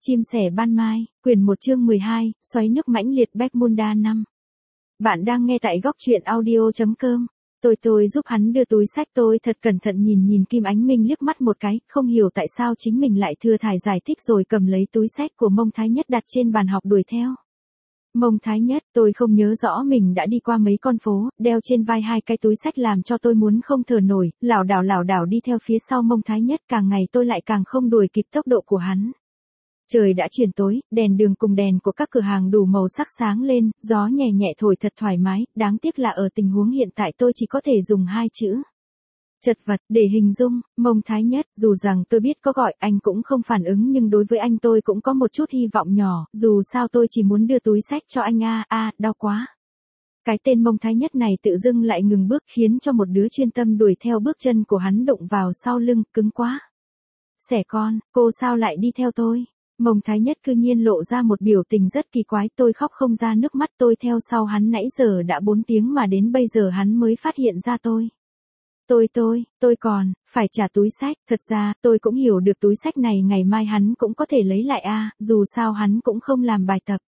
Chim sẻ ban mai, quyển 1 chương 12, xoáy nước mãnh liệt Bermuda 5. Bạn đang nghe tại góc truyện audio.com. Tôi giúp hắn đưa túi sách, tôi thật cẩn thận nhìn Kim Ánh Minh liếc mắt một cái, không hiểu tại sao chính mình lại thừa thải giải thích rồi cầm lấy túi sách của Mông Thái Nhất đặt trên bàn học đuổi theo. Mông Thái Nhất, tôi không nhớ rõ mình đã đi qua mấy con phố, đeo trên vai 2 cái túi sách làm cho tôi muốn không thở nổi, lảo đảo đi theo phía sau Mông Thái Nhất, càng ngày tôi lại càng không đuổi kịp tốc độ của hắn. Trời đã chuyển tối, đèn đường cùng đèn của các cửa hàng đủ màu sắc sáng lên, gió nhẹ nhẹ thổi thật thoải mái, đáng tiếc là ở tình huống hiện tại tôi chỉ có thể dùng 2 chữ chật vật để hình dung. Mông Thái Nhất, dù rằng tôi biết có gọi anh cũng không phản ứng, nhưng đối với anh tôi cũng có một chút hy vọng nhỏ, dù sao tôi chỉ muốn đưa túi sách cho anh đau quá. Cái tên Mông Thái Nhất này tự dưng lại ngừng bước, khiến cho một đứa chuyên tâm đuổi theo bước chân của hắn đụng vào sau lưng, cứng quá. Xẻ con, cô sao lại đi theo tôi? Mông Thái Nhất cư nhiên lộ ra một biểu tình rất kỳ quái, tôi khóc không ra nước mắt, tôi theo sau hắn nãy giờ đã 4 tiếng mà đến bây giờ hắn mới phát hiện ra tôi. Tôi còn, phải trả túi sách, thật ra, tôi cũng hiểu được túi sách này ngày mai hắn cũng có thể lấy lại dù sao hắn cũng không làm bài tập.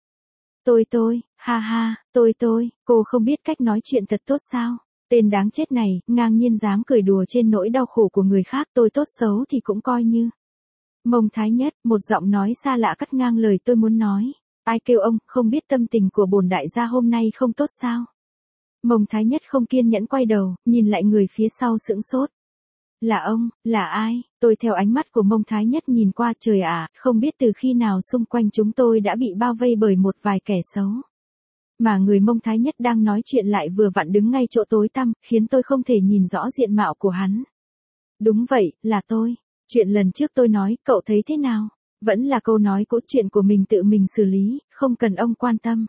Cô không biết cách nói chuyện thật tốt sao? Tên đáng chết này, ngang nhiên dám cười đùa trên nỗi đau khổ của người khác, tôi tốt xấu thì cũng coi như. Mông Thái Nhất, một giọng nói xa lạ cắt ngang lời tôi muốn nói. Ai kêu ông, không biết tâm tình của bổn đại gia hôm nay không tốt sao? Mông Thái Nhất không kiên nhẫn quay đầu, nhìn lại người phía sau sững sốt. Là ông, là ai? Tôi theo ánh mắt của Mông Thái Nhất nhìn qua, trời ạ, không biết từ khi nào xung quanh chúng tôi đã bị bao vây bởi một vài kẻ xấu. Mà người Mông Thái Nhất đang nói chuyện lại vừa vặn đứng ngay chỗ tối tăm, khiến tôi không thể nhìn rõ diện mạo của hắn. Đúng vậy, là tôi. Chuyện lần trước tôi nói, cậu thấy thế nào? Vẫn là câu nói cũ, chuyện của mình tự mình xử lý, không cần ông quan tâm.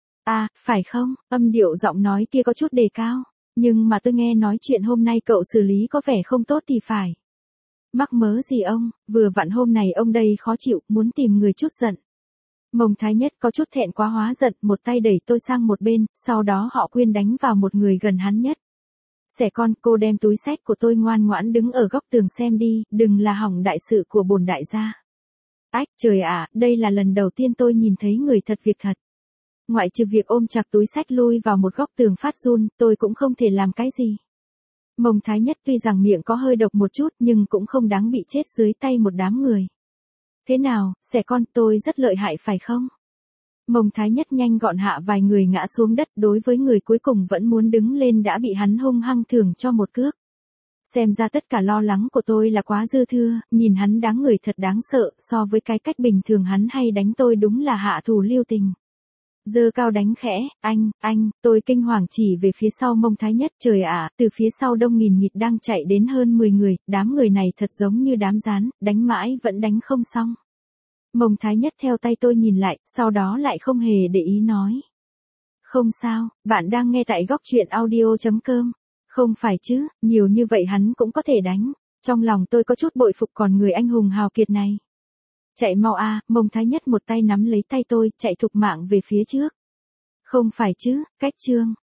Phải không? Âm điệu giọng nói kia có chút đề cao. Nhưng mà tôi nghe nói chuyện hôm nay cậu xử lý có vẻ không tốt thì phải. Mắc mớ gì ông, vừa vặn hôm này ông đây khó chịu, muốn tìm người chút giận. Mông Thái Nhất có chút thẹn quá hóa giận, một tay đẩy tôi sang một bên, sau đó họ quyên đánh vào một người gần hắn nhất. Xẻ con, cô đem túi sách của tôi ngoan ngoãn đứng ở góc tường xem đi, đừng là hỏng đại sự của bổn đại gia. Ách, trời ạ, đây là lần đầu tiên tôi nhìn thấy người thật việc thật. Ngoại trừ việc ôm chặt túi sách lui vào một góc tường phát run, tôi cũng không thể làm cái gì. Mông Thái Nhất tuy rằng miệng có hơi độc một chút nhưng cũng không đáng bị chết dưới tay một đám người. Thế nào, xẻ con, tôi rất lợi hại phải không? Mông Thái Nhất nhanh gọn hạ vài người ngã xuống đất, đối với người cuối cùng vẫn muốn đứng lên đã bị hắn hung hăng thưởng cho một cước. Xem ra tất cả lo lắng của tôi là quá dư thừa, nhìn hắn đáng người thật đáng sợ, so với cái cách bình thường hắn hay đánh tôi đúng là hạ thủ lưu tình. Giơ cao đánh khẽ, anh, tôi kinh hoàng chỉ về phía sau Mông Thái Nhất, trời ạ, từ phía sau đông nghìn nghịt đang chạy đến hơn 10 người, đám người này thật giống như đám gián, đánh mãi vẫn đánh không xong. Mông Thái Nhất theo tay tôi nhìn lại, sau đó lại không hề để ý nói. Không sao, bạn đang nghe tại góc truyện audio.com. Không phải chứ, nhiều như vậy hắn cũng có thể đánh. Trong lòng tôi có chút bội phục còn người anh hùng hào kiệt này. Chạy mau Mông Thái Nhất một tay nắm lấy tay tôi, chạy thục mạng về phía trước. Không phải chứ, cách chương,